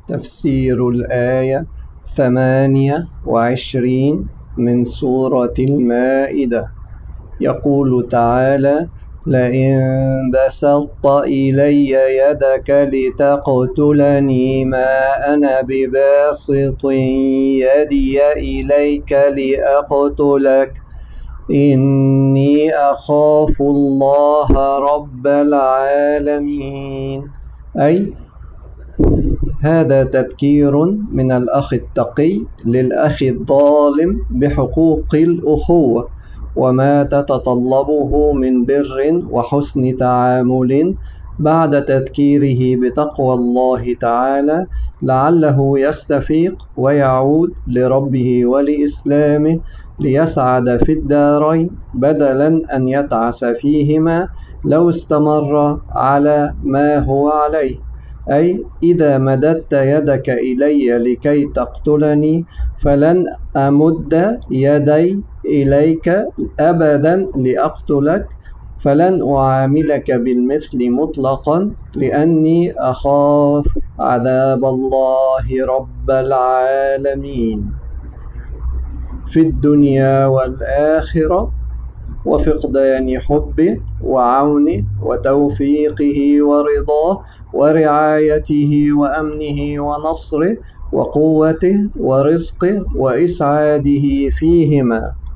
تفسير الآية 28 من سورة المائدة. يقول تعالى: لئن بسطت إلي يدك لتقتلني ما أنا بباسط يدي إليك لأقتلك إني أخاف الله رب العالمين. أي هذا تذكير من الأخ التقي للأخ الظالم بحقوق الأخوة وما تتطلبه من بر وحسن تعامل، بعد تذكيره بتقوى الله تعالى لعله يستفيق ويعود لربه ولإسلامه ليسعد في الدارين، بدلا أن يتعس فيهما لو استمر على ما هو عليه. أي إذا مددت يدك إلي لكي تقتلني فلن أمد يدي إليك أبدا لأقتلك، فلن أعاملك بالمثل مطلقا لأني أخاف عذاب الله رب العالمين في الدنيا والآخرة، وفقدان حبه وعونه وتوفيقه ورضاه ورعايته وأمنه ونصره وقوته ورزقه وإسعاده فيهما.